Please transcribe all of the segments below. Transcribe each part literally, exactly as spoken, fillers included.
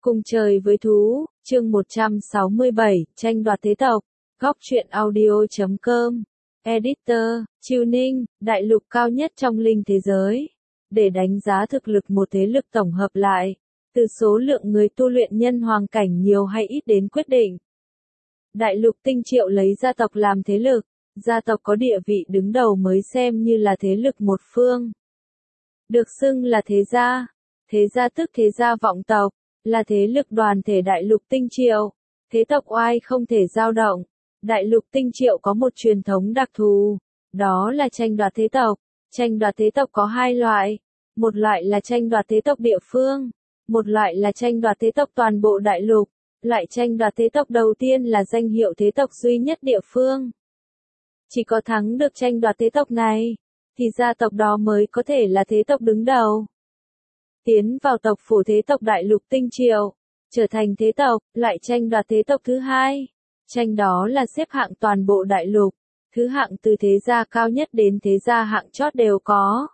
Cùng trời với thú, chương một trăm sáu mươi bảy, tranh đoạt thế tộc, góc truyện audio chấm com, editor, Tuning, đại lục cao nhất trong linh thế giới. Để đánh giá thực lực một thế lực tổng hợp lại, từ số lượng người tu luyện nhân hoàng cảnh nhiều hay ít đến quyết định. Đại lục Tinh Triệu lấy gia tộc làm thế lực, gia tộc có địa vị đứng đầu mới xem như là thế lực một phương. Được xưng là thế gia, thế gia tức thế gia vọng tộc, là thế lực đoàn thể đại lục Tinh Triệu, thế tộc oai không thể dao động. Đại lục Tinh Triệu có một truyền thống đặc thù, đó là tranh đoạt thế tộc. Tranh đoạt thế tộc có hai loại, một loại là tranh đoạt thế tộc địa phương, một loại là tranh đoạt thế tộc toàn bộ đại lục. Loại tranh đoạt thế tộc đầu tiên là danh hiệu thế tộc duy nhất địa phương. Chỉ có thắng được tranh đoạt thế tộc này, thì gia tộc đó mới có thể là thế tộc đứng đầu. Tiến vào tộc phủ thế tộc đại lục Tinh Triệu, trở thành thế tộc. Loại tranh đoạt thế tộc thứ hai, tranh đó là xếp hạng toàn bộ đại lục, thứ hạng từ thế gia cao nhất đến thế gia hạng chót đều có.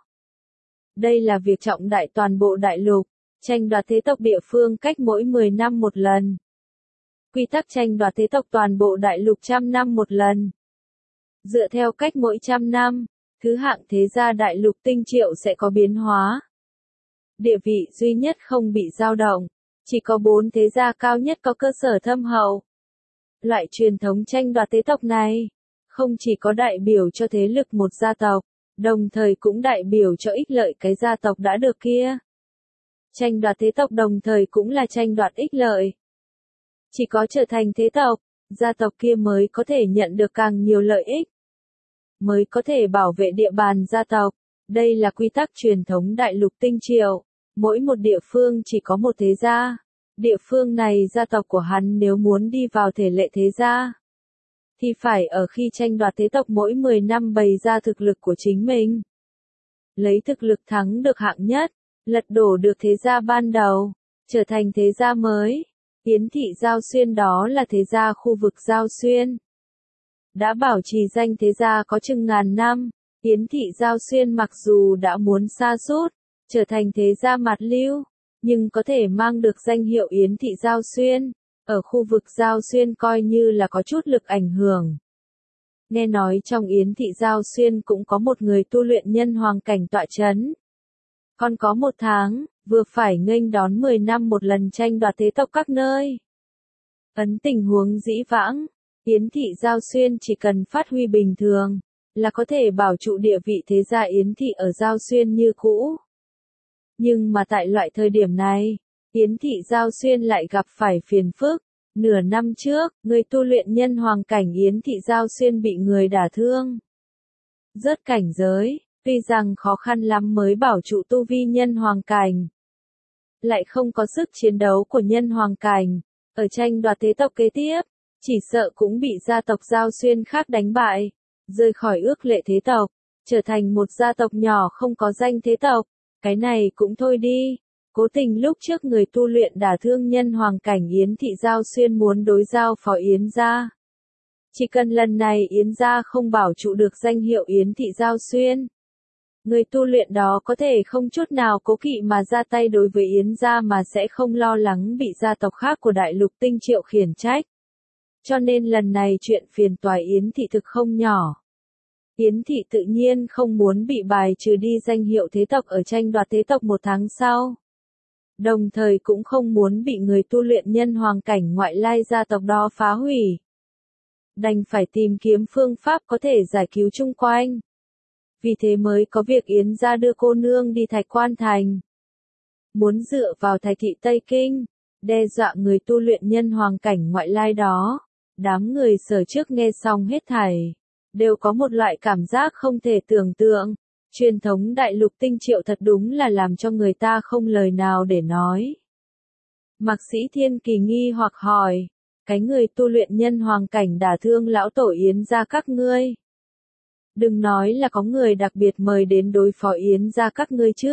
Đây là việc trọng đại toàn bộ đại lục, tranh đoạt thế tộc địa phương cách mỗi mười năm một lần. Quy tắc tranh đoạt thế tộc toàn bộ đại lục trăm năm một lần. Dựa theo cách mỗi trăm năm, thứ hạng thế gia đại lục Tinh Triệu sẽ có biến hóa. Địa vị duy nhất không bị dao động, chỉ có bốn thế gia cao nhất có cơ sở thâm hậu. Loại truyền thống tranh đoạt thế tộc này, không chỉ có đại biểu cho thế lực một gia tộc, đồng thời cũng đại biểu cho ích lợi cái gia tộc đã được kia. Tranh đoạt thế tộc đồng thời cũng là tranh đoạt ích lợi. Chỉ có trở thành thế tộc, gia tộc kia mới có thể nhận được càng nhiều lợi ích, mới có thể bảo vệ địa bàn gia tộc. Đây là quy tắc truyền thống đại lục Tinh Triệu, mỗi một địa phương chỉ có một thế gia. Địa phương này gia tộc của hắn nếu muốn đi vào thể lệ thế gia, thì phải ở khi tranh đoạt thế tộc mỗi mười năm bày ra thực lực của chính mình. Lấy thực lực thắng được hạng nhất, lật đổ được thế gia ban đầu, trở thành thế gia mới. Yến thị Giao Xuyên đó là thế gia khu vực Giao Xuyên. Đã bảo trì danh thế gia có chừng ngàn năm, Yến thị Giao Xuyên mặc dù đã muốn sa sút, trở thành thế gia mạt lưu, nhưng có thể mang được danh hiệu Yến thị Giao Xuyên, ở khu vực Giao Xuyên coi như là có chút lực ảnh hưởng. Nghe nói trong Yến thị Giao Xuyên cũng có một người tu luyện nhân hoàng cảnh tọa chấn. Còn có một tháng, vừa phải nghênh đón mười năm một lần tranh đoạt thế tộc các nơi. Ấn tình huống dĩ vãng, Yến thị Giao Xuyên chỉ cần phát huy bình thường, là có thể bảo trụ địa vị thế gia Yến thị ở Giao Xuyên như cũ. Nhưng mà tại loại thời điểm này, Yến thị Giao Xuyên lại gặp phải phiền phức. Nửa năm trước, người tu luyện nhân hoàng cảnh Yến thị Giao Xuyên bị người đả thương, rớt cảnh giới. Tuy rằng khó khăn lắm mới bảo trụ tu vi nhân hoàng cảnh, lại không có sức chiến đấu của nhân hoàng cảnh, ở tranh đoạt thế tộc kế tiếp, chỉ sợ cũng bị gia tộc Giao Xuyên khác đánh bại, rời khỏi ước lệ thế tộc, trở thành một gia tộc nhỏ không có danh thế tộc. Cái này cũng thôi đi, cố tình lúc trước người tu luyện đả thương nhân hoàng cảnh Yến thị Giao Xuyên muốn đối giao phó Yến gia. Chỉ cần lần này Yến gia không bảo trụ được danh hiệu Yến thị Giao Xuyên, người tu luyện đó có thể không chút nào cố kỵ mà ra tay đối với Yến gia mà sẽ không lo lắng bị gia tộc khác của đại lục Tinh Triệu khiển trách. Cho nên lần này chuyện phiền toái Yến thị thực không nhỏ. Yến thị tự nhiên không muốn bị bài trừ đi danh hiệu thế tộc ở tranh đoạt thế tộc một tháng sau. Đồng thời cũng không muốn bị người tu luyện nhân hoàng cảnh ngoại lai gia tộc đó phá hủy. Đành phải tìm kiếm phương pháp có thể giải cứu chung quanh. Vì thế mới có việc Yến gia đưa cô nương đi Thạch Quan Thành. Muốn dựa vào thành thị Tây Kinh, đe dọa người tu luyện nhân hoàng cảnh ngoại lai đó. Đám người sở trước nghe xong hết thảy, đều có một loại cảm giác không thể tưởng tượng. Truyền thống đại lục Tinh Triệu thật đúng là làm cho người ta không lời nào để nói. Mạc Sĩ Thiên Kỳ nghi hoặc hỏi, cái người tu luyện nhân hoàng cảnh đả thương lão tổ Yến gia các ngươi. Đừng nói là có người đặc biệt mời đến đối phó Yến gia các ngươi chứ.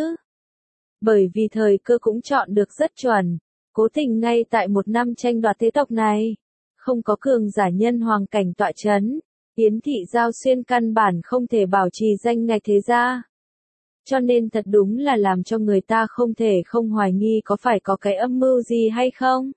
Bởi vì thời cơ cũng chọn được rất chuẩn, cố tình ngay tại một năm tranh đoạt thế tộc này, không có cường giả nhân hoàng cảnh tọa chấn, Yến thị Giao Xuyên căn bản không thể bảo trì danh ngạch thế gia. Cho nên thật đúng là làm cho người ta không thể không hoài nghi có phải có cái âm mưu gì hay không.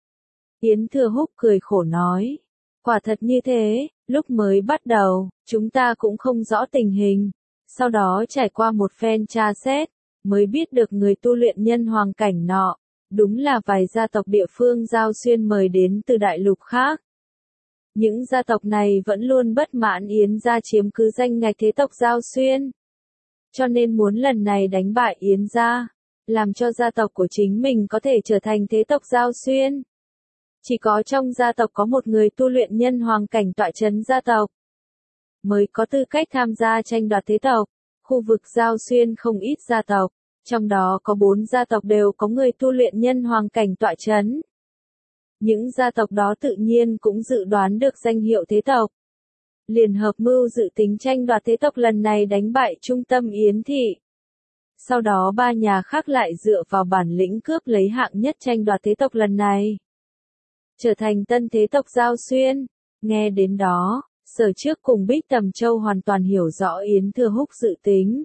Yến Thừa Húc cười khổ nói. Quả thật như thế, lúc mới bắt đầu, chúng ta cũng không rõ tình hình. Sau đó trải qua một phen tra xét, mới biết được người tu luyện nhân hoàng cảnh nọ, đúng là vài gia tộc địa phương giao xuyên mời đến từ đại lục khác. Những gia tộc này vẫn luôn bất mãn Yến gia chiếm cứ danh ngạch thế tộc giao xuyên. Cho nên muốn lần này đánh bại Yến gia, làm cho gia tộc của chính mình có thể trở thành thế tộc giao xuyên. Chỉ có trong gia tộc có một người tu luyện nhân hoàng cảnh tọa chấn gia tộc, mới có tư cách tham gia tranh đoạt thế tộc. Khu vực giao xuyên không ít gia tộc, trong đó có bốn gia tộc đều có người tu luyện nhân hoàng cảnh tọa chấn. Những gia tộc đó tự nhiên cũng dự đoán được danh hiệu thế tộc. Liên hợp mưu dự tính tranh đoạt thế tộc lần này đánh bại trung tâm Yến thị. Sau đó ba nhà khác lại dựa vào bản lĩnh cướp lấy hạng nhất tranh đoạt thế tộc lần này, trở thành tân thế tộc giao xuyên. Nghe đến đó, Sở Trước cùng Bích Tầm Châu hoàn toàn hiểu rõ Yến Thừa Húc dự tính.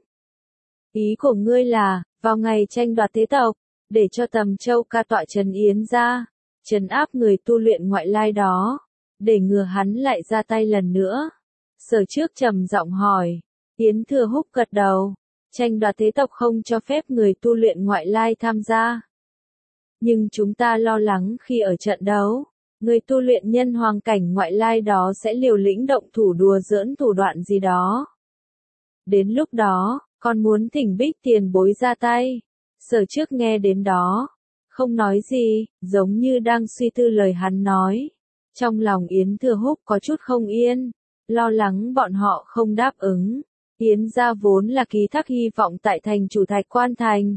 Ý của ngươi là, vào ngày tranh đoạt thế tộc, để cho Tầm Châu ca tọa trấn Yến gia, trấn áp người tu luyện ngoại lai đó, để ngừa hắn lại ra tay lần nữa. Sở Trước trầm giọng hỏi. Yến Thừa Húc gật đầu. Tranh đoạt thế tộc không cho phép người tu luyện ngoại lai tham gia. Nhưng chúng ta lo lắng khi ở trận đấu, người tu luyện nhân hoàng cảnh ngoại lai đó sẽ liều lĩnh động thủ đùa giỡn thủ đoạn gì đó. Đến lúc đó, còn muốn thỉnh Bích tiền bối ra tay. Sở Trước nghe đến đó, không nói gì, giống như đang suy tư lời hắn nói. Trong lòng Yến Thừa Húc có chút không yên, lo lắng bọn họ không đáp ứng. Yến gia vốn là ký thác hy vọng tại thành chủ Thạch Quan Thành.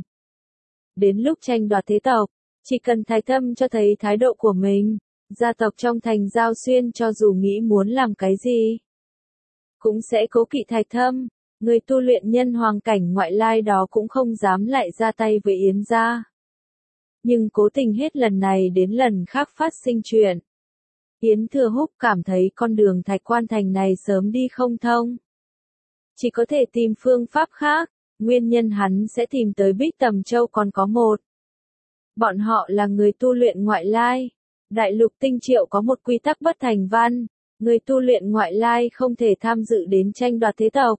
Đến lúc tranh đoạt thế tộc, chỉ cần Thạch Thâm cho thấy thái độ của mình, gia tộc trong thành giao xuyên cho dù nghĩ muốn làm cái gì, cũng sẽ cố kỵ Thạch Thâm. Người tu luyện nhân hoàng cảnh ngoại lai đó cũng không dám lại ra tay với Yến gia. Nhưng cố tình hết lần này đến lần khác phát sinh chuyện. Yến Thừa Húc cảm thấy con đường Thạch Quan Thành này sớm đi không thông. Chỉ có thể tìm phương pháp khác, nguyên nhân hắn sẽ tìm tới Bích Tầm Châu còn có một. Bọn họ là người tu luyện ngoại lai. Đại lục Tinh Triệu có một quy tắc bất thành văn, người tu luyện ngoại lai không thể tham dự đến tranh đoạt thế tộc.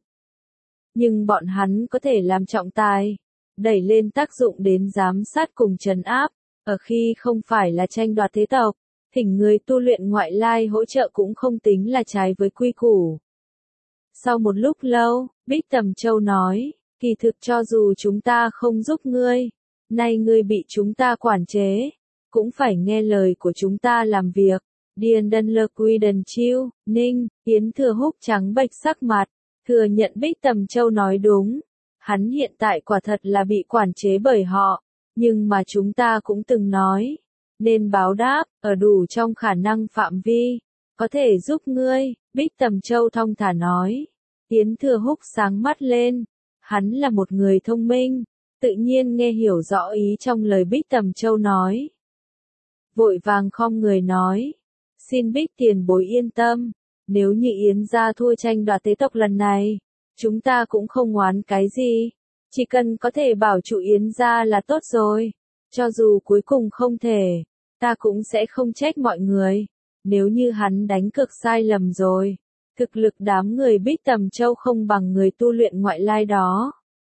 Nhưng bọn hắn có thể làm trọng tài, đẩy lên tác dụng đến giám sát cùng trấn áp, ở khi không phải là tranh đoạt thế tộc, thỉnh người tu luyện ngoại lai hỗ trợ cũng không tính là trái với quy củ. Sau một lúc lâu, Bích Tầm Châu nói, kỳ thực cho dù chúng ta không giúp ngươi, nay ngươi bị chúng ta quản chế, cũng phải nghe lời của chúng ta làm việc. Điền Đân Lơ Quy Đần Chiêu, Ninh, Yến Thừa Húc trắng bệch sắc mặt, thừa nhận Bích Tầm Châu nói đúng. Hắn hiện tại quả thật là bị quản chế bởi họ, nhưng mà chúng ta cũng từng nói, nên báo đáp, ở đủ trong khả năng phạm vi, có thể giúp ngươi. Bích Tầm Châu thong thả nói. Yến Thừa Húc sáng mắt lên, hắn là một người thông minh, tự nhiên nghe hiểu rõ ý trong lời Bích Tầm Châu nói. Vội vàng khom người nói, xin Bích tiền bối yên tâm, nếu như Yến gia thua tranh đoạt thế tộc lần này, chúng ta cũng không oán cái gì, chỉ cần có thể bảo trụ Yến gia là tốt rồi, cho dù cuối cùng không thể, ta cũng sẽ không trách mọi người, nếu như hắn đánh cược sai lầm rồi. Thực lực đám người Bích Tầm Châu không bằng người tu luyện ngoại lai đó,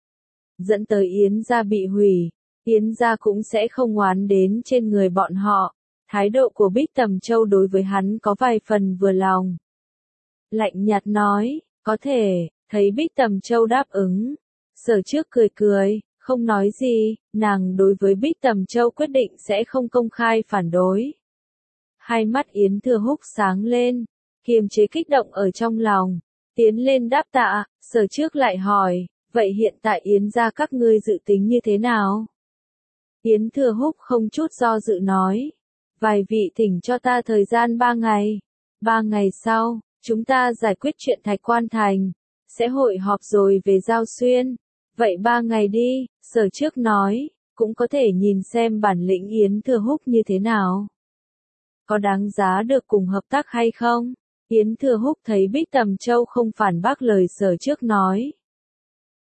dẫn tới Yến gia bị hủy, Yến gia cũng sẽ không oán đến trên người bọn họ. Thái độ của Bích Tầm Châu đối với hắn có vài phần vừa lòng. Lạnh nhạt nói, có thể, thấy Bích Tầm Châu đáp ứng. Sở Trước cười cười, không nói gì, nàng đối với Bích Tầm Châu quyết định sẽ không công khai phản đối. Hai mắt Yến Thừa Húc sáng lên, kiềm chế kích động ở trong lòng, tiến lên đáp tạ. Sở Trước lại hỏi, vậy hiện tại Yến gia các ngươi dự tính như thế nào? Yến Thừa Húc không chút do dự nói, vài vị thỉnh cho ta thời gian ba ngày, ba ngày sau, chúng ta giải quyết chuyện Thạch Quan Thành, sẽ hội họp rồi về giao xuyên. Vậy ba ngày đi, Sở Trước nói, cũng có thể nhìn xem bản lĩnh Yến Thừa Húc như thế nào. Có đáng giá được cùng hợp tác hay không? Yến Thừa Húc thấy Bích Tầm Châu không phản bác lời Sở Trước nói.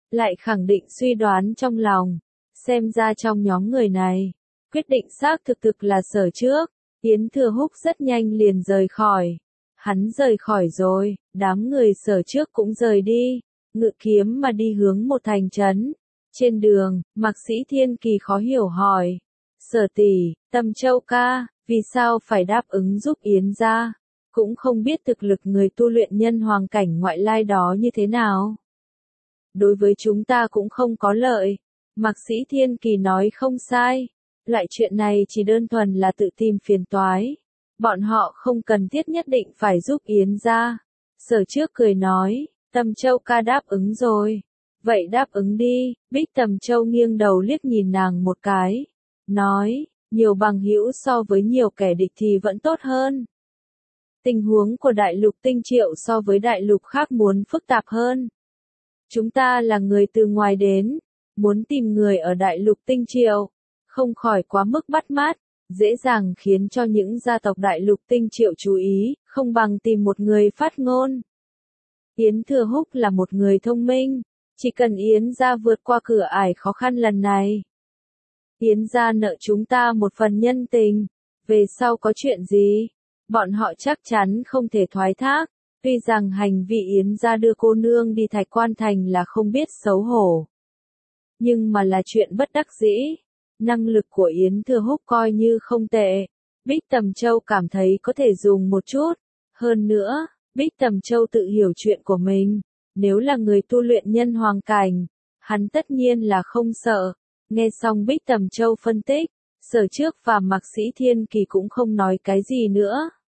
lại khẳng định suy đoán trong lòng. Xem ra trong nhóm người này, quyết định xác thực thực là Sở Trước. Yến Thừa Húc rất nhanh liền rời khỏi. Hắn rời khỏi rồi, đám người Sở Trước cũng rời đi, ngự kiếm mà đi hướng một thành trấn. Trên đường, Mạc Sĩ Thiên Kỳ khó hiểu hỏi. Sở tỷ, Tâm Châu ca, vì sao phải đáp ứng giúp Yến gia? Cũng không biết thực lực người tu luyện nhân hoàng cảnh ngoại lai đó như thế nào. Đối với chúng ta cũng không có lợi. Mạc Sĩ Thiên Kỳ nói không sai. Loại chuyện này chỉ đơn thuần là tự tìm phiền toái. Bọn họ không cần thiết nhất định phải giúp Yến gia. Sở Trước cười nói, Tâm Châu ca đáp ứng rồi. Vậy đáp ứng đi. Bích Tầm Châu nghiêng đầu liếc nhìn nàng một cái. Nói, nhiều bằng hữu so với nhiều kẻ địch thì vẫn tốt hơn. Tình huống của đại lục Tinh Triệu so với đại lục khác muốn phức tạp hơn. Chúng ta là người từ ngoài đến, muốn tìm người ở đại lục Tinh Triệu, không khỏi quá mức bắt mắt, dễ dàng khiến cho những gia tộc đại lục Tinh Triệu chú ý, không bằng tìm một người phát ngôn. Yến Thừa Húc là một người thông minh, chỉ cần Yến gia vượt qua cửa ải khó khăn lần này. Yến gia nợ chúng ta một phần nhân tình, về sau có chuyện gì, bọn họ chắc chắn không thể thoái thác. Tuy rằng hành vi Yến gia đưa cô nương đi Thạch Quan Thành là không biết xấu hổ, nhưng mà là chuyện bất đắc dĩ. Năng lực của Yến Thừa Húc coi như không tệ. Bích Tầm Châu cảm thấy có thể dùng một chút. Hơn nữa, Bích Tầm Châu tự hiểu chuyện của mình. Nếu là người tu luyện nhân hoàng cảnh, hắn tất nhiên là không sợ. Nghe xong Bích Tầm Châu phân tích, Sở Trước và Mạc Sĩ Thiên Kỳ cũng không nói cái gì nữa.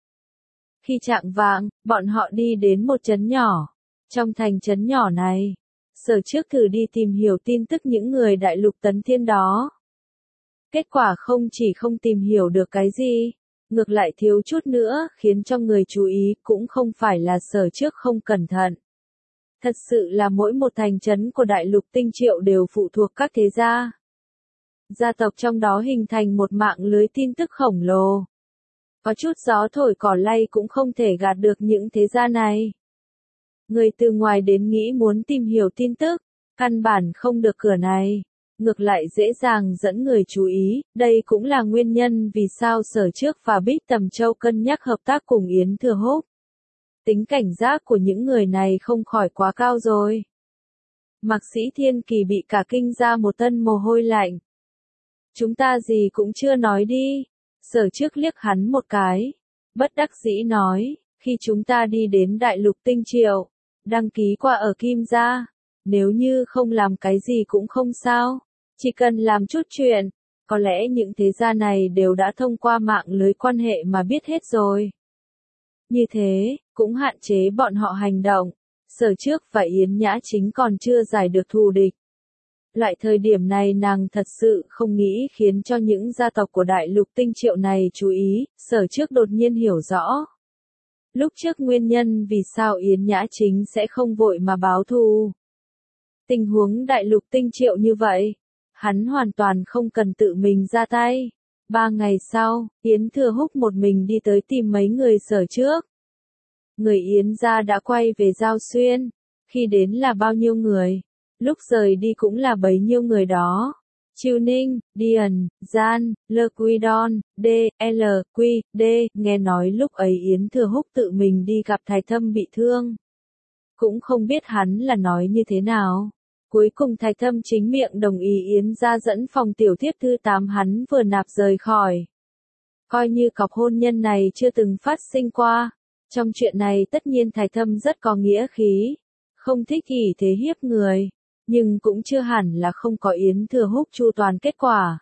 Khi chạng vạng, bọn họ đi đến một trấn nhỏ. Trong thành trấn nhỏ này, Sở Trước thử đi tìm hiểu tin tức những người đại lục Tấn Thiên đó. Kết quả không chỉ không tìm hiểu được cái gì, ngược lại thiếu chút nữa khiến cho người chú ý, cũng không phải là Sở Trước không cẩn thận. Thật sự là mỗi một thành trấn của đại lục Tinh Triệu đều phụ thuộc các thế gia. Gia tộc trong đó hình thành một mạng lưới tin tức khổng lồ. Có chút gió thổi cỏ lay cũng không thể gạt được những thế gia này. Người từ ngoài đến nghĩ muốn tìm hiểu tin tức, căn bản không được cửa này. Ngược lại dễ dàng dẫn người chú ý, đây cũng là nguyên nhân vì sao Sở Trước và Bích Tầm Châu cân nhắc hợp tác cùng Yến Thừa Húc. Tính cảnh giác của những người này không khỏi quá cao rồi. Mạc Sĩ Thiên Kỳ bị cả kinh ra một thân mồ hôi lạnh. Chúng ta gì cũng chưa nói đi. Sở Trước liếc hắn một cái. Bất đắc dĩ nói, khi chúng ta đi đến đại lục Tinh Triệu, đăng ký qua ở Kim gia. Nếu như không làm cái gì cũng không sao. Chỉ cần làm chút chuyện, có lẽ những thế gia này đều đã thông qua mạng lưới quan hệ mà biết hết rồi. Như thế, cũng hạn chế bọn họ hành động. Sở Trước và Yến Nhã Chính còn chưa giải được thù địch. Loại thời điểm này nàng thật sự không nghĩ khiến cho những gia tộc của đại lục Tinh Triệu này chú ý, Sở Trước đột nhiên hiểu rõ. Lúc trước nguyên nhân vì sao Yến Nhã Chính sẽ không vội mà báo thù. Tình huống đại lục Tinh Triệu như vậy, hắn hoàn toàn không cần tự mình ra tay. Ba ngày sau, Yến Thừa Húc một mình đi tới tìm mấy người Sở Trước. Người Yến gia đã quay về Giao Xuyên. Khi đến là bao nhiêu người, lúc rời đi cũng là bấy nhiêu người đó. Chiêu Ninh, Điền, Gian, Lơ Quy Đon, D, L, Quy, D, nghe nói lúc ấy Yến Thừa Húc tự mình đi gặp Thái Thâm bị thương. Cũng không biết hắn là nói như thế nào. Cuối cùng Thái Thâm chính miệng đồng ý Yến gia dẫn phòng tiểu thiếp thứ tám hắn vừa nạp rời khỏi. Coi như cọc hôn nhân này chưa từng phát sinh qua. Trong chuyện này tất nhiên Thái Thâm rất có nghĩa khí. Không thích ỷ thế hiếp người. Nhưng cũng chưa hẳn là không có Yến Thừa Húc chu toàn kết quả.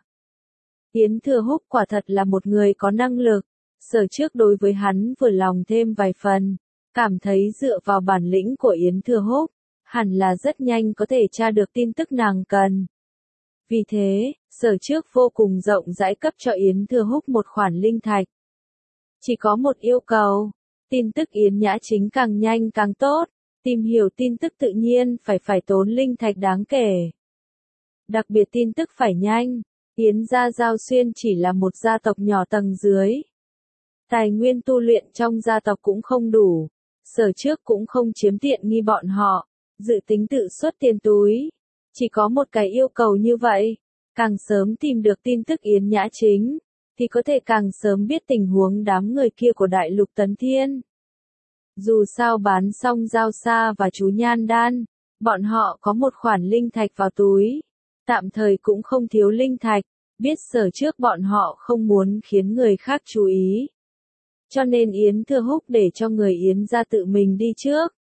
Yến Thừa Húc quả thật là một người có năng lực. Sở Trước đối với hắn vừa lòng thêm vài phần. Cảm thấy dựa vào bản lĩnh của Yến Thừa Húc, hẳn là rất nhanh có thể tra được tin tức nàng cần. Vì thế, Sở Trước vô cùng rộng rãi cấp cho Yến Thừa Húc một khoản linh thạch. Chỉ có một yêu cầu, tin tức Yến Nhã Chính càng nhanh càng tốt, tìm hiểu tin tức tự nhiên phải phải tốn linh thạch đáng kể. Đặc biệt tin tức phải nhanh, Yến gia Giao Xuyên chỉ là một gia tộc nhỏ tầng dưới. Tài nguyên tu luyện trong gia tộc cũng không đủ, Sở Trước cũng không chiếm tiện nghi bọn họ, dự tính tự xuất tiền túi, Chỉ có một cái yêu cầu như vậy, càng sớm tìm được tin tức Yến Nhã Chính, thì có thể càng sớm biết tình huống đám người kia của Đại Lục Tấn Thiên. Dù sao bán xong Giao Sa và chú Nhan Đan, bọn họ có một khoản linh thạch vào túi, tạm thời cũng không thiếu linh thạch, biết Sở Trước bọn họ không muốn khiến người khác chú ý. Cho nên Yến Thừa Húc để cho người Yến ra tự mình đi trước.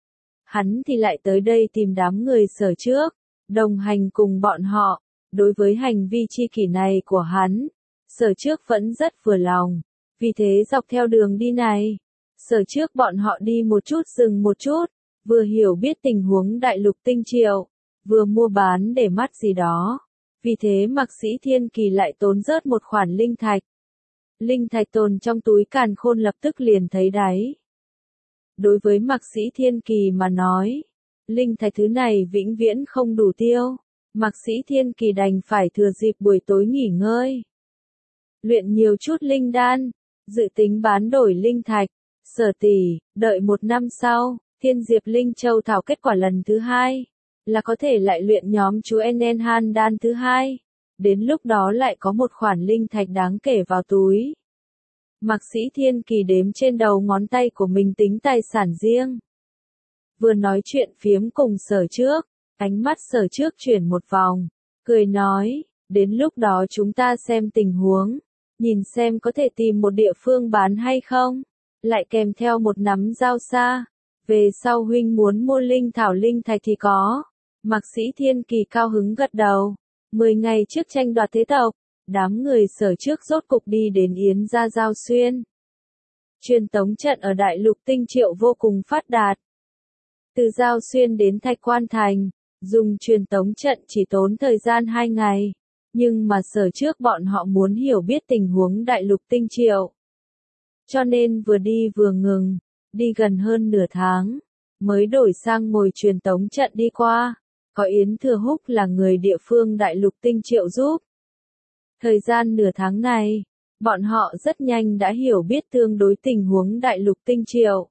Hắn thì lại tới đây tìm đám người Sở Trước, đồng hành cùng bọn họ. Đối với hành vi chi kỷ này của hắn, Sở Trước vẫn rất vừa lòng. Vì thế dọc theo đường đi này, Sở Trước bọn họ đi một chút dừng một chút, vừa hiểu biết tình huống Đại Lục Tinh Triệu, vừa mua bán để mắt gì đó. Vì thế Mạc Sĩ Thiên Kỳ lại tốn rớt một khoản linh thạch. Linh thạch tồn trong túi Càn Khôn lập tức liền thấy đáy. Đối với Mạc Sĩ Thiên Kỳ mà nói, linh thạch thứ này vĩnh viễn không đủ tiêu. Mạc Sĩ Thiên Kỳ đành phải thừa dịp buổi tối nghỉ ngơi, luyện nhiều chút linh đan, dự tính bán đổi linh thạch. Sở tỷ, đợi một năm sau, Thiên Diệp Linh Châu thảo kết quả lần thứ hai, là có thể lại luyện nhóm chú En Han đan thứ hai. Đến lúc đó lại có một khoản linh thạch đáng kể vào túi. Mạc Sĩ Thiên Kỳ đếm trên đầu ngón tay của mình tính tài sản riêng. Vừa nói chuyện phiếm cùng Sở Trước, ánh mắt Sở Trước chuyển một vòng, cười nói, đến lúc đó chúng ta xem tình huống, nhìn xem có thể tìm một địa phương bán hay không, lại kèm theo một nắm Giao Sa. Về sau huynh muốn mua linh thảo linh thạch thì có. Mạc Sĩ Thiên Kỳ cao hứng gật đầu. Mười ngày trước tranh đoạt thế tộc, đám người Sở Trước rốt cục đi đến Yến gia Giao Xuyên. Truyền tống trận ở Đại Lục Tinh Triệu vô cùng phát đạt. Từ Giao Xuyên đến Thạch Quan Thành, dùng truyền tống trận chỉ tốn thời gian hai ngày, nhưng mà Sở Trước bọn họ muốn hiểu biết tình huống Đại Lục Tinh Triệu. Cho nên vừa đi vừa ngừng, đi gần hơn nửa tháng, mới đổi sang ngồi truyền tống trận đi qua, có Yến Thừa Húc là người địa phương Đại Lục Tinh Triệu giúp. Thời gian nửa tháng này, bọn họ rất nhanh đã hiểu biết tương đối tình huống Đại Lục Tinh Triệu.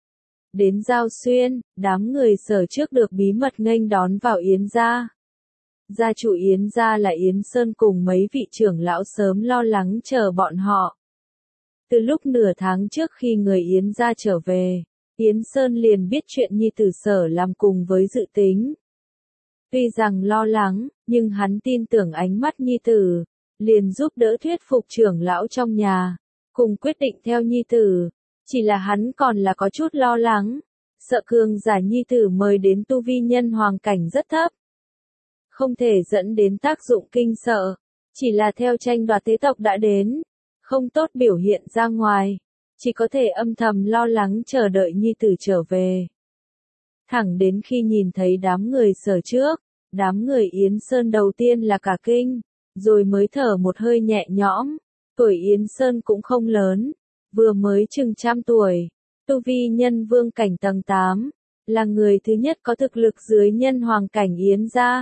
Đến Giao Xuyên, đám người Sở Trước được bí mật nghênh đón vào Yến gia. Gia chủ Yến gia là Yến Sơn cùng mấy vị trưởng lão sớm lo lắng chờ bọn họ. Từ lúc nửa tháng trước khi người Yến gia trở về, Yến Sơn liền biết chuyện nhi tử Sở làm cùng với dự tính. Tuy rằng lo lắng, nhưng hắn tin tưởng ánh mắt nhi tử, liền giúp đỡ thuyết phục trưởng lão trong nhà, cùng quyết định theo nhi tử. Chỉ là hắn còn là có chút lo lắng, sợ cường giả nhi tử mời đến tu vi nhân hoàng cảnh rất thấp. Không thể dẫn đến tác dụng kinh sợ, chỉ là theo tranh đoạt thế tộc đã đến, không tốt biểu hiện ra ngoài, chỉ có thể âm thầm lo lắng chờ đợi nhi tử trở về. Thẳng đến khi nhìn thấy đám người Sở Trước, đám người Yến Sơn đầu tiên là cả kinh, rồi mới thở một hơi nhẹ nhõm. Tuổi Yến Sơn cũng không lớn, vừa mới chừng trăm tuổi, tu vi nhân vương cảnh tầng tám, là người thứ nhất có thực lực dưới nhân hoàng cảnh Yến gia.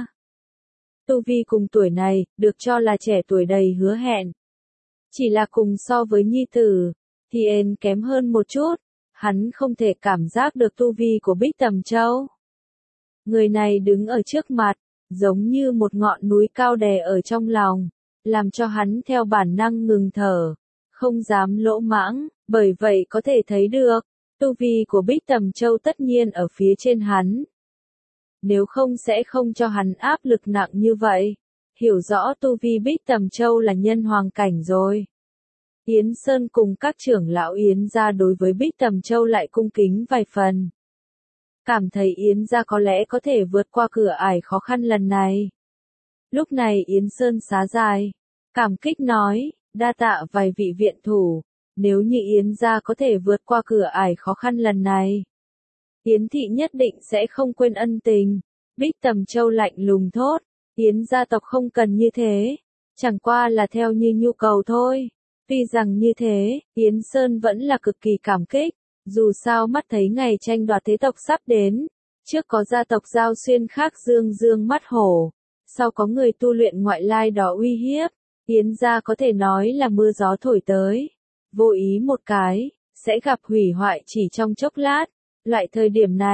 Tu vi cùng tuổi này, được cho là trẻ tuổi đầy hứa hẹn. Chỉ là cùng so với nhi tử, thì en kém hơn một chút, hắn không thể cảm giác được tu vi của Bích Tầm Châu. Người này đứng ở trước mặt, giống như một ngọn núi cao đè ở trong lòng, làm cho hắn theo bản năng ngừng thở, không dám lỗ mãng, bởi vậy có thể thấy được, tu vi của Bích Tầm Châu tất nhiên ở phía trên hắn. Nếu không sẽ không cho hắn áp lực nặng như vậy, hiểu rõ tu vi Bích Tầm Châu là nhân hoàng cảnh rồi. Yến Sơn cùng các trưởng lão Yến gia đối với Bích Tầm Châu lại cung kính vài phần. Cảm thấy Yến gia có lẽ có thể vượt qua cửa ải khó khăn lần này. Lúc này Yến Sơn xá dài, cảm kích nói, đa tạ vài vị viện thủ, nếu như Yến gia có thể vượt qua cửa ải khó khăn lần này, Yến thị nhất định sẽ không quên ân tình. Bích Tầm Châu lạnh lùng thốt, Yến gia tộc không cần như thế, chẳng qua là theo như nhu cầu thôi. Tuy rằng như thế, Yến Sơn vẫn là cực kỳ cảm kích, dù sao mắt thấy ngày tranh đoạt thế tộc sắp đến, trước có gia tộc Giao Xuyên khác dương dương mắt hổ, sau có người tu luyện ngoại lai đó uy hiếp, Yến gia có thể nói là mưa gió thổi tới, vô ý một cái, sẽ gặp hủy hoại chỉ trong chốc lát. Loại thời điểm này,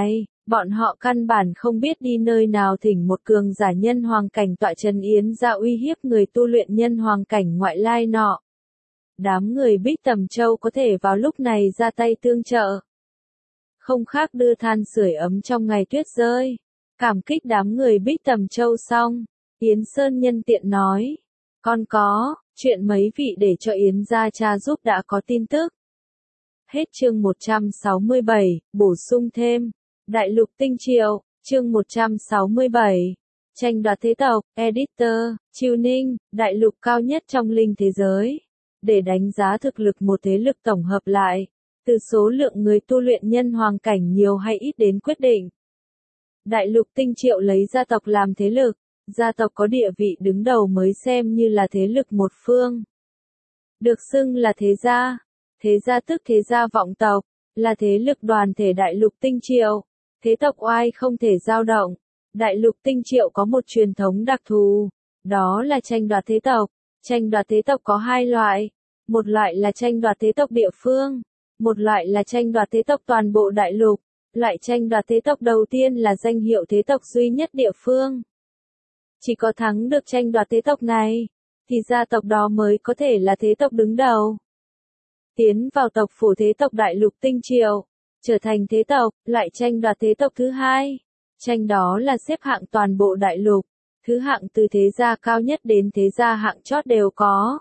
Bọn họ căn bản không biết đi nơi nào thỉnh một cường giả nhân hoàng cảnh tọa trấn Yến gia uy hiếp người tu luyện nhân hoàng cảnh ngoại lai nọ. Đám người Bích Tầm Châu có thể vào lúc này ra tay tương trợ. Không khác đưa than sưởi ấm trong ngày tuyết rơi. Cảm kích đám người Bích Tầm Châu xong, Yến Sơn nhân tiện nói. Con có, chuyện mấy vị để cho Yến gia cha giúp đã có tin tức. Hết chương một trăm sáu mươi bảy, bổ sung thêm. Đại lục tinh triệu, chương một trăm sáu mươi bảy. Tranh đoạt thế tộc, editor, Chiêu Ninh, đại lục cao nhất trong linh thế giới. Để đánh giá thực lực một thế lực tổng hợp lại, từ số lượng người tu luyện nhân hoàng cảnh nhiều hay ít đến quyết định. Đại lục tinh triệu lấy gia tộc làm thế lực, gia tộc có địa vị đứng đầu mới xem như là thế lực một phương. Được xưng là thế gia, thế gia tức thế gia vọng tộc, là thế lực đoàn thể đại lục tinh triệu. Thế tộc oai không thể dao động. Đại lục tinh triệu có một truyền thống đặc thù, đó là tranh đoạt thế tộc. Tranh đoạt thế tộc có hai loại, một loại là tranh đoạt thế tộc địa phương, một loại là tranh đoạt thế tộc toàn bộ đại lục. Loại tranh đoạt thế tộc đầu tiên là danh hiệu thế tộc duy nhất địa phương. Chỉ có thắng được tranh đoạt thế tộc này, thì gia tộc đó mới có thể là thế tộc đứng đầu. Tiến vào tộc phủ thế tộc đại lục tinh triệu, trở thành thế tộc, lại tranh đoạt thế tộc thứ hai. Tranh đó là xếp hạng toàn bộ đại lục, thứ hạng từ thế gia cao nhất đến thế gia hạng chót đều có.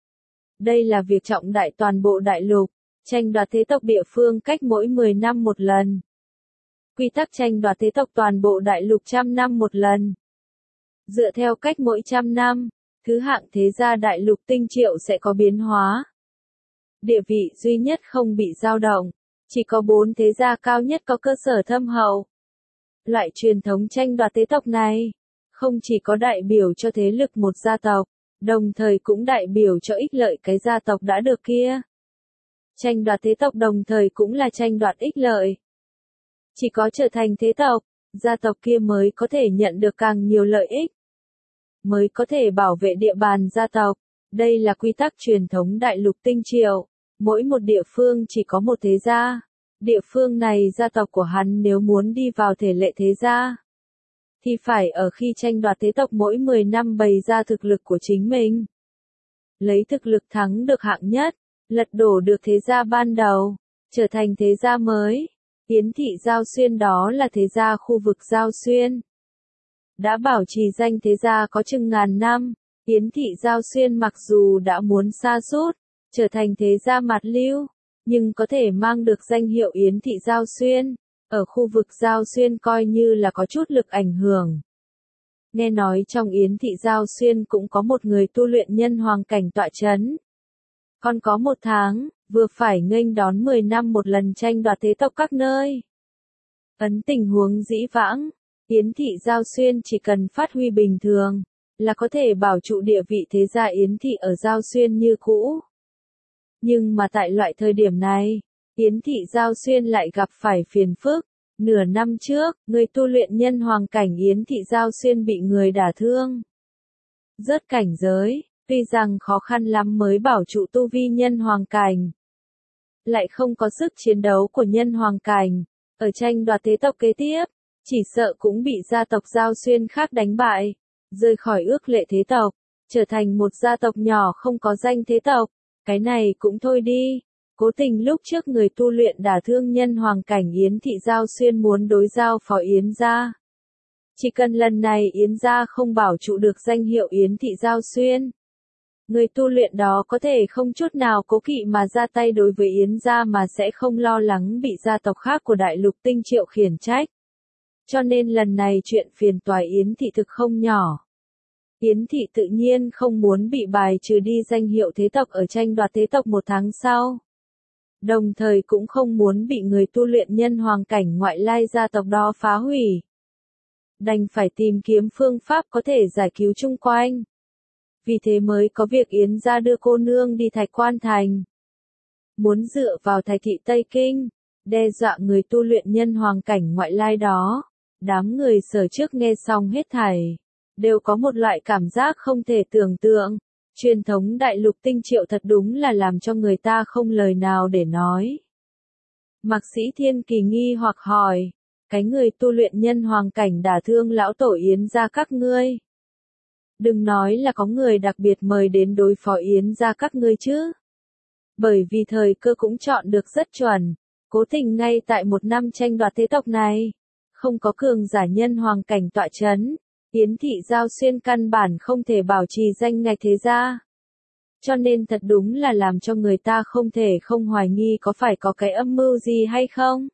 Đây là việc trọng đại toàn bộ đại lục, tranh đoạt thế tộc địa phương cách mỗi mười năm một lần. Quy tắc tranh đoạt thế tộc toàn bộ đại lục trăm năm một lần. Dựa theo cách mỗi trăm năm, thứ hạng thế gia đại lục tinh triệu sẽ có biến hóa. Địa vị duy nhất không bị dao động, chỉ có bốn thế gia cao nhất có cơ sở thâm hậu. Loại truyền thống tranh đoạt thế tộc này, không chỉ có đại biểu cho thế lực một gia tộc, đồng thời cũng đại biểu cho ích lợi cái gia tộc đã được kia. Tranh đoạt thế tộc đồng thời cũng là tranh đoạt ích lợi. Chỉ có trở thành thế tộc, gia tộc kia mới có thể nhận được càng nhiều lợi ích, mới có thể bảo vệ địa bàn gia tộc. Đây là quy tắc truyền thống đại lục tinh triệu. Mỗi một địa phương chỉ có một thế gia. Địa phương này gia tộc của hắn nếu muốn đi vào thể lệ thế gia, thì phải ở khi tranh đoạt thế tộc mỗi mười năm bày ra thực lực của chính mình. Lấy thực lực thắng được hạng nhất, lật đổ được thế gia ban đầu, trở thành thế gia mới. Yến thị Giao Xuyên đó là thế gia khu vực Giao Xuyên. Đã bảo trì danh thế gia có chừng ngàn năm, Yến thị Giao Xuyên mặc dù đã muốn sa sút, trở thành thế gia mạt lưu, nhưng có thể mang được danh hiệu Yến thị Giao Xuyên, ở khu vực Giao Xuyên coi như là có chút lực ảnh hưởng. Nghe nói trong Yến thị Giao Xuyên cũng có một người tu luyện nhân hoàng cảnh tọa trấn. Còn có một tháng, vừa phải nghênh đón mười năm một lần tranh đoạt thế tộc các nơi. Ấn tình huống dĩ vãng, Yến thị Giao Xuyên chỉ cần phát huy bình thường, là có thể bảo trụ địa vị thế gia Yến thị ở Giao Xuyên như cũ. Nhưng mà tại loại thời điểm này, Yến thị Giao Xuyên lại gặp phải phiền phức. Nửa năm trước, người tu luyện nhân hoàng cảnh Yến thị Giao Xuyên bị người đả thương. Rớt cảnh giới, tuy rằng khó khăn lắm mới bảo trụ tu vi nhân hoàng cảnh. Lại không có sức chiến đấu của nhân hoàng cảnh, ở tranh đoạt thế tộc kế tiếp, chỉ sợ cũng bị gia tộc Giao Xuyên khác đánh bại, rời khỏi ước lệ thế tộc, trở thành một gia tộc nhỏ không có danh thế tộc. Cái này cũng thôi đi. Cố tình lúc trước người tu luyện đả thương nhân hoàng cảnh Yến thị Giao Xuyên muốn đối giao phó Yến gia. Chỉ cần lần này Yến gia không bảo trụ được danh hiệu Yến thị Giao Xuyên, người tu luyện đó có thể không chút nào cố kỵ mà ra tay đối với Yến gia mà sẽ không lo lắng bị gia tộc khác của đại lục tinh triệu khiển trách. Cho nên lần này chuyện phiền toái Yến thị thực không nhỏ. Yến thị tự nhiên không muốn bị bài trừ đi danh hiệu thế tộc ở tranh đoạt thế tộc một tháng sau. Đồng thời cũng không muốn bị người tu luyện nhân hoàng cảnh ngoại lai gia tộc đó phá hủy. Đành phải tìm kiếm phương pháp có thể giải cứu chung quanh. Vì thế mới có việc Yến gia đưa cô nương đi Thạch Quan Thành. Muốn dựa vào Thạch thị Tây Kinh, đe dọa người tu luyện nhân hoàng cảnh ngoại lai đó. Đám người Sở trước nghe xong hết thảy, đều có một loại cảm giác không thể tưởng tượng. Truyền thống đại lục tinh triệu thật đúng là làm cho người ta không lời nào để nói. Mạc Sĩ Thiên kỳ nghi hoặc hỏi, cái người tu luyện nhân hoàng cảnh đả thương lão tổ Yến gia các ngươi. Đừng nói là có người đặc biệt mời đến đối phó Yến gia các ngươi chứ. Bởi vì thời cơ cũng chọn được rất chuẩn, cố tình ngay tại một năm tranh đoạt thế tộc này, không có cường giả nhân hoàng cảnh tọa chấn, Yến thị Giao Xuyên căn bản không thể bảo trì danh ngạch thế gia. Cho nên thật đúng là làm cho người ta không thể không hoài nghi có phải có cái âm mưu gì hay không.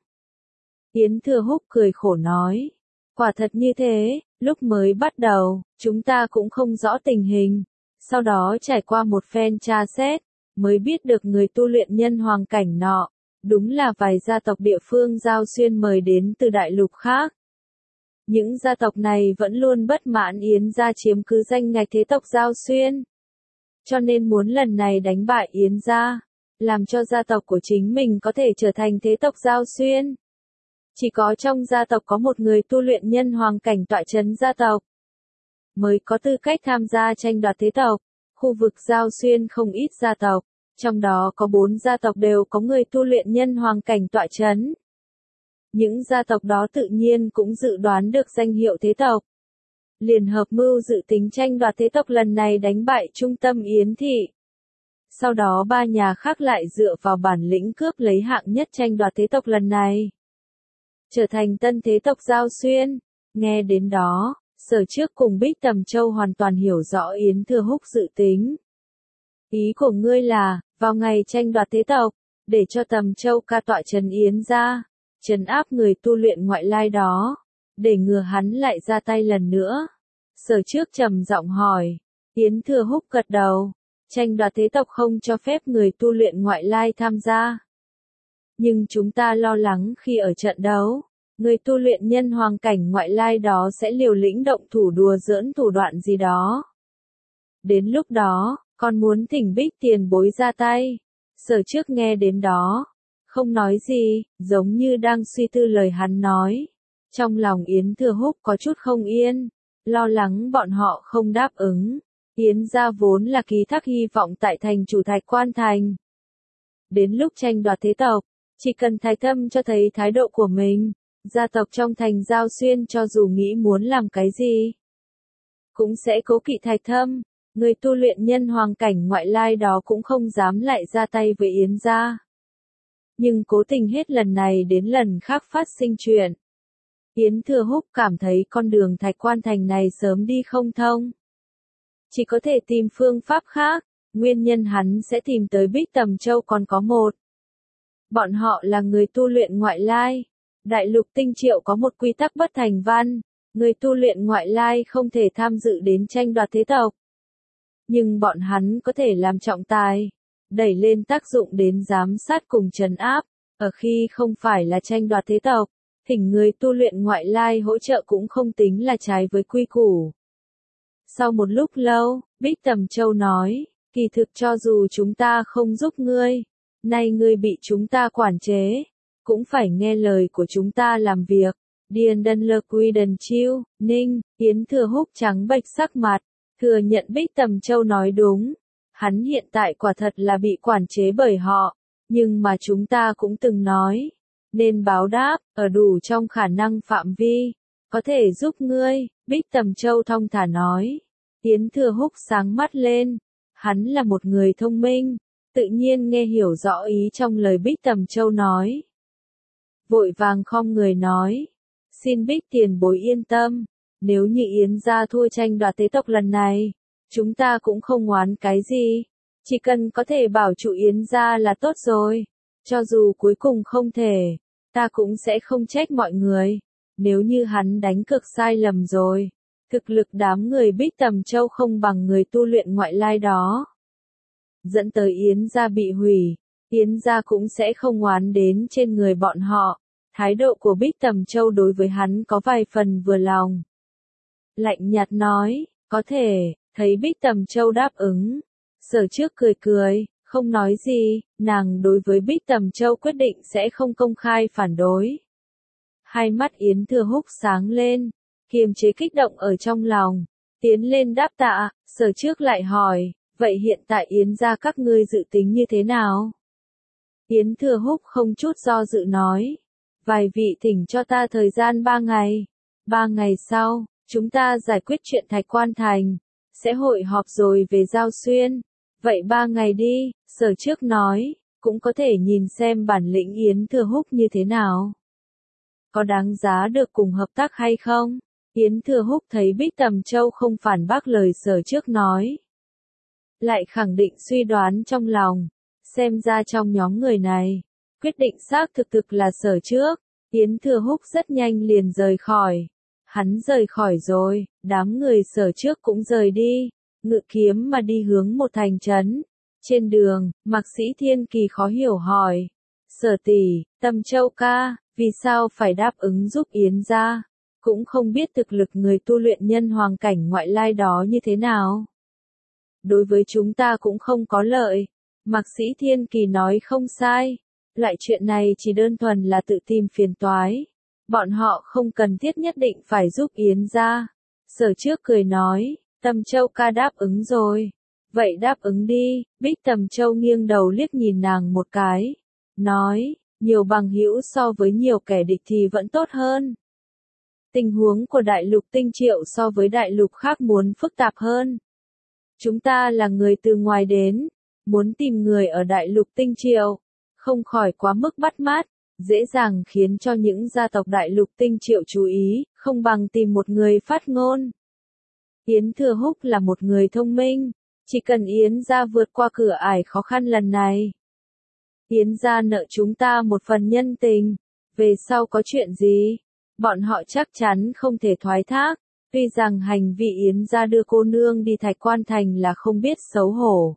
Yến Thừa Húc cười khổ nói, quả thật như thế, lúc mới bắt đầu, chúng ta cũng không rõ tình hình, sau đó trải qua một phen tra xét, mới biết được người tu luyện nhân hoàng cảnh nọ, đúng là vài gia tộc địa phương Giao Xuyên mời đến từ đại lục khác. Những gia tộc này vẫn luôn bất mãn Yến gia chiếm cứ danh ngạch thế tộc Giao Xuyên. Cho nên muốn lần này đánh bại Yến gia, làm cho gia tộc của chính mình có thể trở thành thế tộc Giao Xuyên. Chỉ có trong gia tộc có một người tu luyện nhân hoàng cảnh tọa chấn gia tộc, mới có tư cách tham gia tranh đoạt thế tộc. Khu vực Giao Xuyên không ít gia tộc, trong đó có bốn gia tộc đều có người tu luyện nhân hoàng cảnh tọa chấn. Những gia tộc đó tự nhiên cũng dự đoán được danh hiệu thế tộc. Liên hợp mưu dự tính tranh đoạt thế tộc lần này đánh bại trung tâm Yến thị. Sau đó ba nhà khác lại dựa vào bản lĩnh cướp lấy hạng nhất tranh đoạt thế tộc lần này, trở thành tân thế tộc Giao Xuyên. Nghe đến đó, Sở Trước cùng Bích Tầm Châu hoàn toàn hiểu rõ Yến Thừa Húc dự tính. Ý của ngươi là, vào ngày tranh đoạt thế tộc, để cho Tầm Châu ca tọa trấn Yến gia, trấn áp người tu luyện ngoại lai đó, để ngừa hắn lại ra tay lần nữa. Sở Trước trầm giọng hỏi. Yến Thừa Húc gật đầu, tranh đoạt thế tộc không cho phép người tu luyện ngoại lai tham gia. Nhưng chúng ta lo lắng khi ở trận đấu, người tu luyện nhân hoàng cảnh ngoại lai đó sẽ liều lĩnh động thủ đùa giỡn thủ đoạn gì đó. Đến lúc đó, còn muốn thỉnh Bích tiền bối ra tay. Sở Trước nghe đến đó, không nói gì, giống như đang suy tư lời hắn nói. Trong lòng Yến Thừa Húc có chút không yên, lo lắng bọn họ không đáp ứng. Yến gia vốn là ký thác hy vọng tại thành chủ Thạch Quan Thành. Đến lúc tranh đoạt thế tộc, chỉ cần Thái Thâm cho thấy thái độ của mình, gia tộc trong thành Giao Xuyên cho dù nghĩ muốn làm cái gì, cũng sẽ cố kỵ Thạch Thâm. Người tu luyện nhân hoàng cảnh ngoại lai đó cũng không dám lại ra tay với Yến gia. Nhưng cố tình hết lần này đến lần khác phát sinh chuyện. Yến Thừa Húc cảm thấy con đường Thạch Quan Thành này sớm đi không thông. Chỉ có thể tìm phương pháp khác, nguyên nhân hắn sẽ tìm tới Bích Tầm Châu còn có một. Bọn họ là người tu luyện ngoại lai. Đại lục Tinh Triệu có một quy tắc bất thành văn, người tu luyện ngoại lai không thể tham dự đến tranh đoạt thế tộc. Nhưng bọn hắn có thể làm trọng tài, đẩy lên tác dụng đến giám sát cùng trấn áp, ở khi không phải là tranh đoạt thế tộc, thỉnh người tu luyện ngoại lai hỗ trợ cũng không tính là trái với quy củ. Sau một lúc lâu, Bích Tầm Châu nói, kỳ thực cho dù chúng ta không giúp ngươi, nay ngươi bị chúng ta quản chế, cũng phải nghe lời của chúng ta làm việc. Điền Đân Lơ Quy Đần Chiêu, Ninh, Yến Thừa Húc trắng bệch sắc mặt, thừa nhận Bích Tầm Châu nói đúng. Hắn hiện tại quả thật là bị quản chế bởi họ, nhưng mà chúng ta cũng từng nói, nên báo đáp, ở đủ trong khả năng phạm vi, có thể giúp ngươi. Bích Tầm Châu thong thả nói. Yến Thừa Húc sáng mắt lên, hắn là một người thông minh, tự nhiên nghe hiểu rõ ý trong lời Bích Tầm Châu nói. Vội vàng khom người nói, xin Bích tiền bối yên tâm, nếu như Yến gia thua tranh đoạt thế tộc lần này, chúng ta cũng không oán cái gì, chỉ cần có thể bảo trụ Yến gia là tốt rồi, cho dù cuối cùng không thể, ta cũng sẽ không trách mọi người, nếu như hắn đánh cược sai lầm rồi, thực lực đám người Bích Tầm Châu không bằng người tu luyện ngoại lai đó, dẫn tới Yến gia bị hủy, Yến gia cũng sẽ không oán đến trên người bọn họ. Thái độ của Bích Tầm Châu đối với hắn có vài phần vừa lòng. Lạnh nhạt nói, có thể, thấy Bích Tầm Châu đáp ứng. Sở Trước cười cười, không nói gì, nàng đối với Bích Tầm Châu quyết định sẽ không công khai phản đối. Hai mắt Yến Thừa Húc sáng lên, kiềm chế kích động ở trong lòng, tiến lên đáp tạ. Sở Trước lại hỏi, vậy hiện tại Yến gia các ngươi dự tính như thế nào? Yến Thừa Húc không chút do dự nói, Vài vị thỉnh cho ta thời gian ba ngày. Ba ngày sau, chúng ta giải quyết chuyện Thạch Quan Thành. Sẽ hội họp rồi về Giao Xuyên. Vậy ba ngày đi, Sở Trước nói, cũng có thể nhìn xem bản lĩnh Yến Thừa Húc như thế nào. Có đáng giá được cùng hợp tác hay không? Yến Thừa Húc thấy Bích Tầm Châu không phản bác lời Sở Trước nói. Lại khẳng định suy đoán trong lòng. Xem ra trong nhóm người này, quyết định xác thực thực là Sở Trước. Yến Thừa Húc rất nhanh liền rời khỏi. Hắn rời khỏi rồi, đám người Sở Trước cũng rời đi, ngự kiếm mà đi hướng một thành trấn. Trên đường, Mạc Sĩ Thiên Kỳ khó hiểu hỏi. Sở tỷ, Tầm Châu ca, vì sao phải đáp ứng giúp Yến gia? Cũng không biết thực lực người tu luyện nhân hoàng cảnh ngoại lai đó như thế nào. Đối với chúng ta cũng không có lợi. Mạc Sĩ Thiên Kỳ nói không sai. Loại chuyện này chỉ đơn thuần là tự tìm phiền toái. Bọn họ không cần thiết nhất định phải giúp Yến gia. Sở Trước cười nói, Tầm Châu ca đáp ứng rồi. Vậy đáp ứng đi. Bích Tầm Châu nghiêng đầu liếc nhìn nàng một cái. Nói, nhiều bằng hữu so với nhiều kẻ địch thì vẫn tốt hơn. Tình huống của đại lục Tinh Triệu so với đại lục khác muốn phức tạp hơn. Chúng ta là người từ ngoài đến, muốn tìm người ở đại lục Tinh Triệu, không khỏi quá mức bắt mắt, dễ dàng khiến cho những gia tộc đại lục Tinh Triệu chú ý, không bằng tìm một người phát ngôn. Yến Thừa Húc là một người thông minh, chỉ cần Yến gia vượt qua cửa ải khó khăn lần này. Yến gia nợ chúng ta một phần nhân tình, về sau có chuyện gì, bọn họ chắc chắn không thể thoái thác. Tuy rằng hành vi Yến gia đưa cô nương đi Thạch Quan Thành là không biết xấu hổ,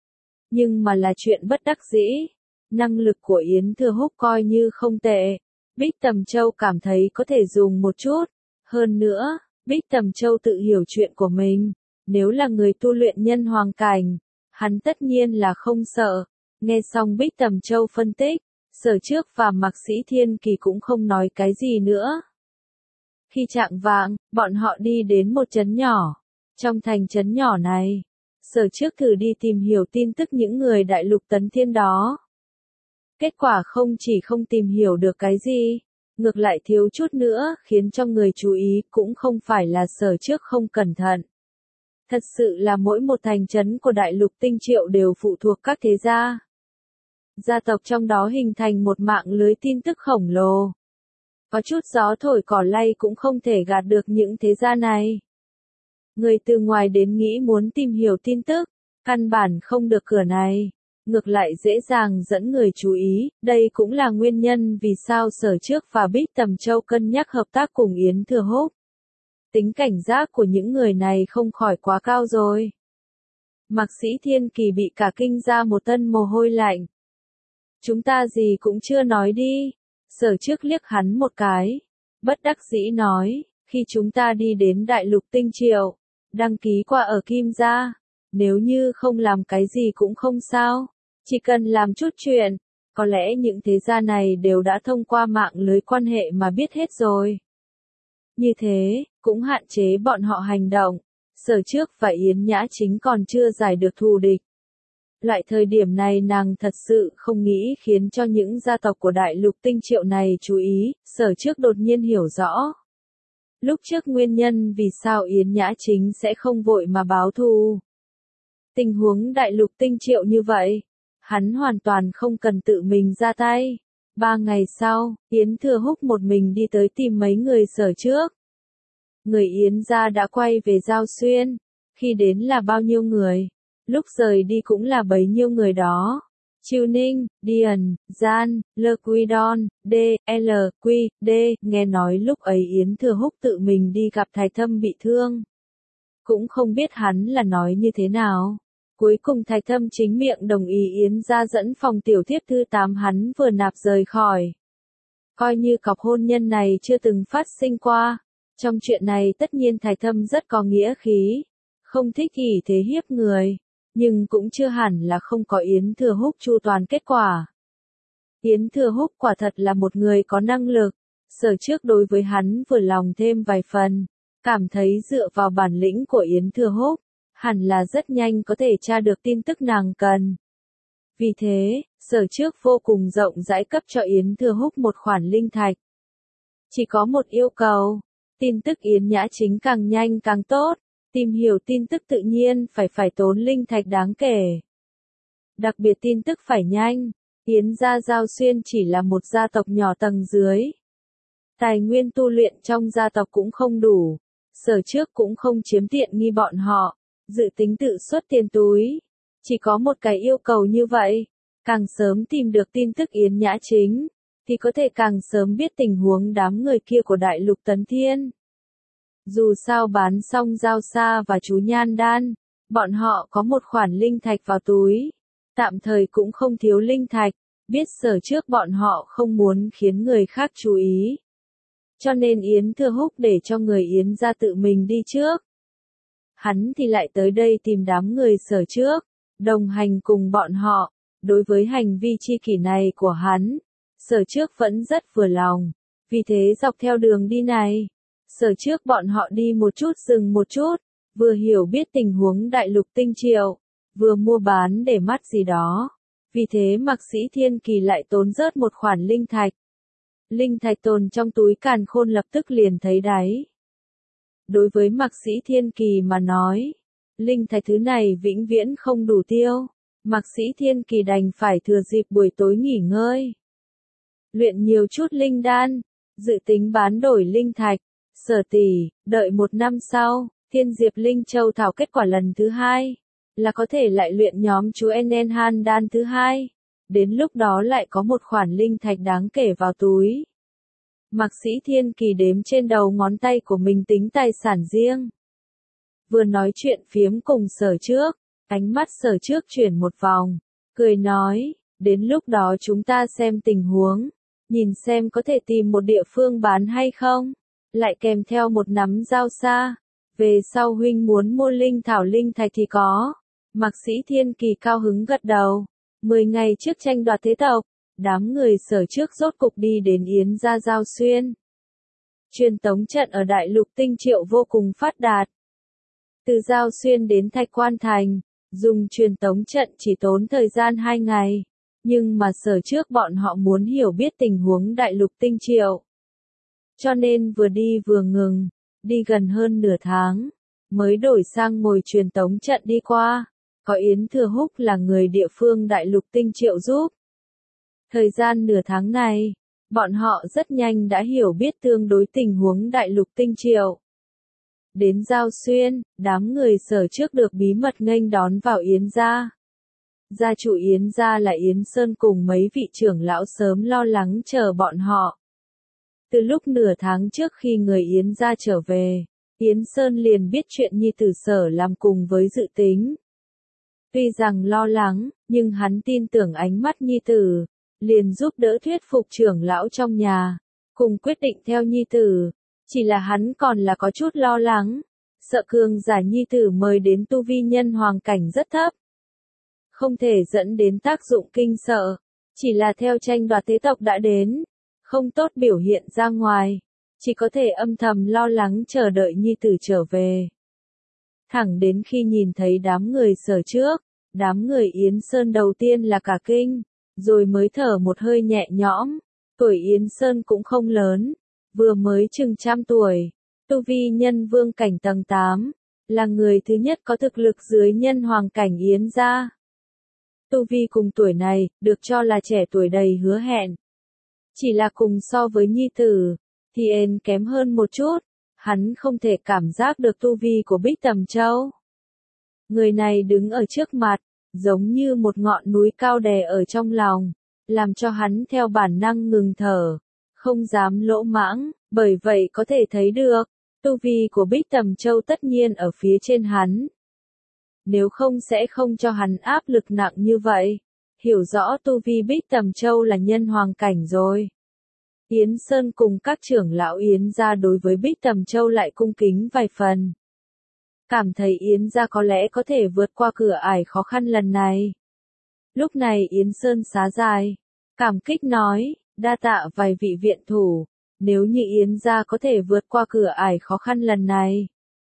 nhưng mà là chuyện bất đắc dĩ. Năng lực của Yến Thừa Húc coi như không tệ. Bích Tầm Châu cảm thấy có thể dùng một chút. Hơn nữa, Bích Tầm Châu tự hiểu chuyện của mình. Nếu là người tu luyện nhân hoàng cảnh, hắn tất nhiên là không sợ. Nghe xong Bích Tầm Châu phân tích, Sở Trước và Mạc Sĩ Thiên Kỳ cũng không nói cái gì nữa. Khi chạng vạng, bọn họ đi đến một trấn nhỏ. Trong thành trấn nhỏ này, Sở Trước thử đi tìm hiểu tin tức những người đại lục Tấn Thiên đó. Kết quả không chỉ không tìm hiểu được cái gì, ngược lại thiếu chút nữa khiến cho người chú ý cũng không phải là Sở Trước không cẩn thận. Thật sự là mỗi một thành trấn của đại lục Tinh Triệu đều phụ thuộc các thế gia. Gia tộc trong đó hình thành một mạng lưới tin tức khổng lồ. Có chút gió thổi cỏ lay cũng không thể gạt được những thế gia này. Người từ ngoài đến nghĩ muốn tìm hiểu tin tức, căn bản không được cửa này. Ngược lại dễ dàng dẫn người chú ý, đây cũng là nguyên nhân vì sao Sở Trước và Bích Tầm Châu cân nhắc hợp tác cùng Yến Thừa Húc. Tính cảnh giác của những người này không khỏi quá cao rồi. Mạc Sĩ Thiên Kỳ bị cả kinh ra một thân mồ hôi lạnh. Chúng ta gì cũng chưa nói đi. Sở Trước liếc hắn một cái. Bất đắc dĩ nói, khi chúng ta đi đến đại lục Tinh Triệu, đăng ký qua ở Kim gia. Nếu như không làm cái gì cũng không sao. Chỉ cần làm chút chuyện, có lẽ những thế gia này đều đã thông qua mạng lưới quan hệ mà biết hết rồi. Như thế, cũng hạn chế bọn họ hành động. Sở Trước và Yến Nhã Chính còn chưa giải được thù địch. Loại thời điểm này nàng thật sự không nghĩ khiến cho những gia tộc của đại lục Tinh Triệu này chú ý, Sở Trước đột nhiên hiểu rõ. Lúc trước nguyên nhân vì sao Yến Nhã Chính sẽ không vội mà báo thù. Tình huống đại lục Tinh Triệu như vậy, hắn hoàn toàn không cần tự mình ra tay. Ba ngày sau, Yến Thừa Húc một mình đi tới tìm mấy người Sở Trước. Người Yến gia đã quay về Giao Xuyên. Khi đến là bao nhiêu người, lúc rời đi cũng là bấy nhiêu người đó. Chiêu Ninh, Điền, Gian, Lơ Quy Đon, D, L, Quy, D, nghe nói lúc ấy Yến Thừa Húc tự mình đi gặp Thái Thâm bị thương. Cũng không biết hắn là nói như thế nào. Cuối cùng Thái Thâm chính miệng đồng ý Yến gia dẫn phòng tiểu thiếp thứ tám hắn vừa nạp rời khỏi. Coi như cọc hôn nhân này chưa từng phát sinh qua. Trong chuyện này tất nhiên Thái Thâm rất có nghĩa khí. Không thích ỷ thế hiếp người. Nhưng cũng chưa hẳn là không có Yến Thừa Húc chu toàn kết quả. Yến Thừa Húc quả thật là một người có năng lực. Sở Trước đối với hắn vừa lòng thêm vài phần. Cảm thấy dựa vào bản lĩnh của Yến Thừa Húc, hẳn là rất nhanh có thể tra được tin tức nàng cần. Vì thế, Sở Trước vô cùng rộng rãi cấp cho Yến Thừa Húc một khoản linh thạch. Chỉ có một yêu cầu, tin tức Yến Nhã Chính càng nhanh càng tốt, tìm hiểu tin tức tự nhiên phải phải tốn linh thạch đáng kể. Đặc biệt tin tức phải nhanh, Yến gia Giao Xuyên chỉ là một gia tộc nhỏ tầng dưới. Tài nguyên tu luyện trong gia tộc cũng không đủ, Sở Trước cũng không chiếm tiện nghi bọn họ, dự tính tự xuất tiền túi. Chỉ có một cái yêu cầu như vậy, càng sớm tìm được tin tức Yến Nhã Chính, thì có thể càng sớm biết tình huống đám người kia của Đại Lục Tấn Thiên. Dù sao bán xong Giao Sa và chú Nhan Đan, bọn họ có một khoản linh thạch vào túi, tạm thời cũng không thiếu linh thạch, biết Sở Trước bọn họ không muốn khiến người khác chú ý. Cho nên Yến Thừa Húc để cho người Yến ra tự mình đi trước. Hắn thì lại tới đây tìm đám người Sở Trước, đồng hành cùng bọn họ. Đối với hành vi chi kỷ này của hắn, Sở Trước vẫn rất vừa lòng. Vì thế dọc theo đường đi này, Sở Trước bọn họ đi một chút dừng một chút, vừa hiểu biết tình huống Đại Lục Tinh Triệu, vừa mua bán để mắt gì đó. Vì thế Mạc Sĩ Thiên Kỳ lại tốn rớt một khoản linh thạch. Linh thạch tồn trong túi càn khôn lập tức liền thấy đáy. Đối với Mạc Sĩ Thiên Kỳ mà nói, linh thạch thứ này vĩnh viễn không đủ tiêu. Mạc Sĩ Thiên Kỳ đành phải thừa dịp buổi tối nghỉ ngơi. Luyện nhiều chút linh đan, dự tính bán đổi linh thạch. Sở tỷ, đợi một năm sau, Thiên Diệp Linh Châu thảo kết quả lần thứ hai, là có thể lại luyện nhóm chú Enenhan đan thứ hai. Đến lúc đó lại có một khoản linh thạch đáng kể vào túi. Mạc Sĩ Thiên Kỳ đếm trên đầu ngón tay của mình tính tài sản riêng. Vừa nói chuyện phiếm cùng Sở Trước, ánh mắt Sở Trước chuyển một vòng, cười nói, đến lúc đó chúng ta xem tình huống, nhìn xem có thể tìm một địa phương bán hay không, lại kèm theo một nắm Giao Sa. Về sau huynh muốn mua linh thảo linh thạch thì có. Mạc Sĩ Thiên Kỳ cao hứng gật đầu. Mười ngày trước tranh đoạt thế tộc, đám người Sở Trước rốt cục đi đến Yến gia Giao Xuyên. Truyền tống trận ở Đại Lục Tinh Triệu vô cùng phát đạt. Từ Giao Xuyên đến Thạch Quan Thành, dùng truyền tống trận chỉ tốn thời gian hai ngày, nhưng mà Sở Trước bọn họ muốn hiểu biết tình huống Đại Lục Tinh Triệu. Cho nên vừa đi vừa ngừng, đi gần hơn nửa tháng, mới đổi sang ngồi truyền tống trận đi qua. Có Yến Thừa Húc là người địa phương Đại Lục Tinh Triệu giúp. Thời gian nửa tháng này, bọn họ rất nhanh đã hiểu biết tương đối tình huống Đại Lục Tinh Triệu. Đến Giao Xuyên, đám người Sở Trước được bí mật nghênh đón vào Yến gia. Gia chủ Yến gia là Yến Sơn cùng mấy vị trưởng lão sớm lo lắng chờ bọn họ. Từ lúc nửa tháng trước khi người Yến gia trở về, Yến Sơn liền biết chuyện nhi tử Sở làm cùng với dự tính. Tuy rằng lo lắng, nhưng hắn tin tưởng ánh mắt nhi tử, liền giúp đỡ thuyết phục trưởng lão trong nhà, cùng quyết định theo nhi tử. Chỉ là hắn còn là có chút lo lắng, sợ cường giả nhi tử mời đến tu vi nhân hoàng cảnh rất thấp. Không thể dẫn đến tác dụng kinh sợ, chỉ là theo tranh đoạt thế tộc đã đến, không tốt biểu hiện ra ngoài, chỉ có thể âm thầm lo lắng chờ đợi nhi tử trở về. Thẳng đến khi nhìn thấy đám người Sở Trước, đám người Yến Sơn đầu tiên là cả kinh, rồi mới thở một hơi nhẹ nhõm. Tuổi Yến Sơn cũng không lớn, vừa mới chừng trăm tuổi, tu vi nhân vương cảnh tầng tám, là người thứ nhất có thực lực dưới nhân hoàng cảnh Yến gia. Tu vi cùng tuổi này, được cho là trẻ tuổi đầy hứa hẹn. Chỉ là cùng so với nhi tử, thì en kém hơn một chút, hắn không thể cảm giác được tu vi của Bích Tầm Châu. Người này đứng ở trước mặt, giống như một ngọn núi cao đè ở trong lòng, làm cho hắn theo bản năng ngừng thở, không dám lỗ mãng, bởi vậy có thể thấy được, tu vi của Bích Tầm Châu tất nhiên ở phía trên hắn. Nếu không sẽ không cho hắn áp lực nặng như vậy, hiểu rõ tu vi Bích Tầm Châu là nhân hoàng cảnh rồi. Yến Sơn cùng các trưởng lão Yến gia đối với Bích Tầm Châu lại cung kính vài phần. Cảm thấy Yến gia có lẽ có thể vượt qua cửa ải khó khăn lần này. Lúc này Yến Sơn xá dài, cảm kích nói, đa tạ vài vị viện thủ, nếu như Yến gia có thể vượt qua cửa ải khó khăn lần này,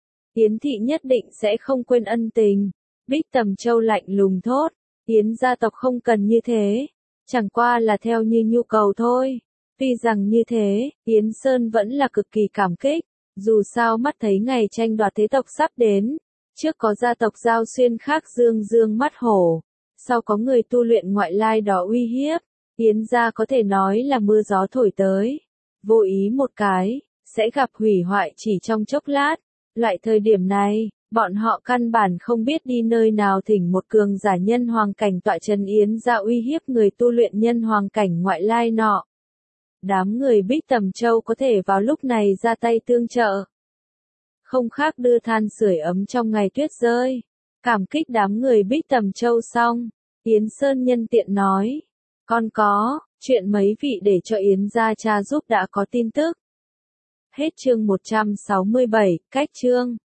Yến thị nhất định sẽ không quên ân tình. Bích Tầm Châu lạnh lùng thốt, Yến gia tộc không cần như thế, Chẳng qua là theo như nhu cầu thôi. Tuy rằng như thế, Yến Sơn vẫn là cực kỳ cảm kích, dù sao mắt thấy ngày tranh đoạt thế tộc sắp đến, trước có gia tộc Giao Xuyên khác dương dương mắt hổ, sau có người tu luyện ngoại lai đó uy hiếp, Yến gia có thể nói là mưa gió thổi tới, vô ý một cái, sẽ gặp hủy hoại chỉ trong chốc lát. Loại thời điểm này, bọn họ căn bản không biết đi nơi nào thỉnh một cường giả nhân hoàng cảnh tọa chân Yến gia uy hiếp người tu luyện nhân hoàng cảnh ngoại lai nọ. Đám người Bích Tầm Châu có thể vào lúc này ra tay tương trợ. Không khác đưa than sưởi ấm trong ngày tuyết rơi. Cảm kích đám người Bích Tầm Châu xong, Yến Sơn nhân tiện nói. Còn có, chuyện mấy vị để cho Yến gia cha giúp đã có tin tức. Hết chương một trăm sáu mươi bảy, cách chương.